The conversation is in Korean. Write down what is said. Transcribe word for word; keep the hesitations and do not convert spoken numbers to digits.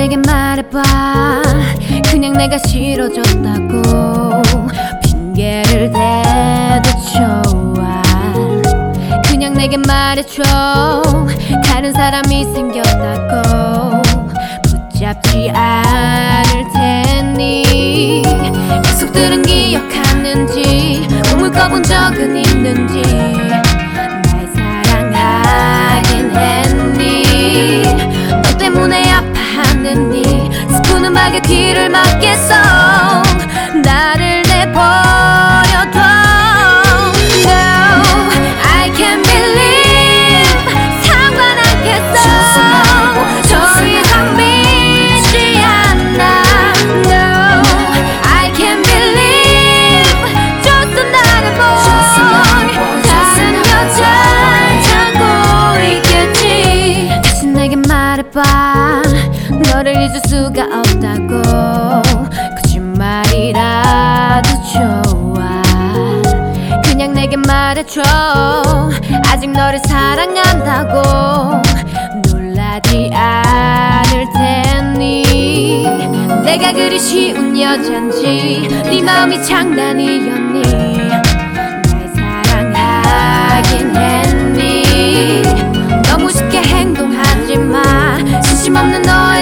내게 말해봐. 그냥 내가 싫어졌다고 핑계를 대도 좋아. 그냥 내게 말해줘. 다른 사람이 생겼다고 붙잡지 않을 테니. 약속들은 기억하는지 꿈을 꿔본 적은 있는지 날 사랑하긴 했니. 너 때문에 아파하느니 슬픈 음악에 귀를 막겠어. 나를 내버려둬. No, I can't believe 상관 않겠어. 더 이상 믿지 않아. No, I can't believe just another boy. 다른 여자 찾고 있겠지. 다시 내게 말해봐. 너를 잊을 수가 없다고 거짓말이라도 좋아. 그냥 내게 말해줘. 아직 너를 사랑한다고 놀라지 않을 테니. 내가 그리 쉬운 여잔지 네 마음이 장난이었니. 날 사랑하긴 했니. 너무 쉽게 행동하지 마. 진심 없는 너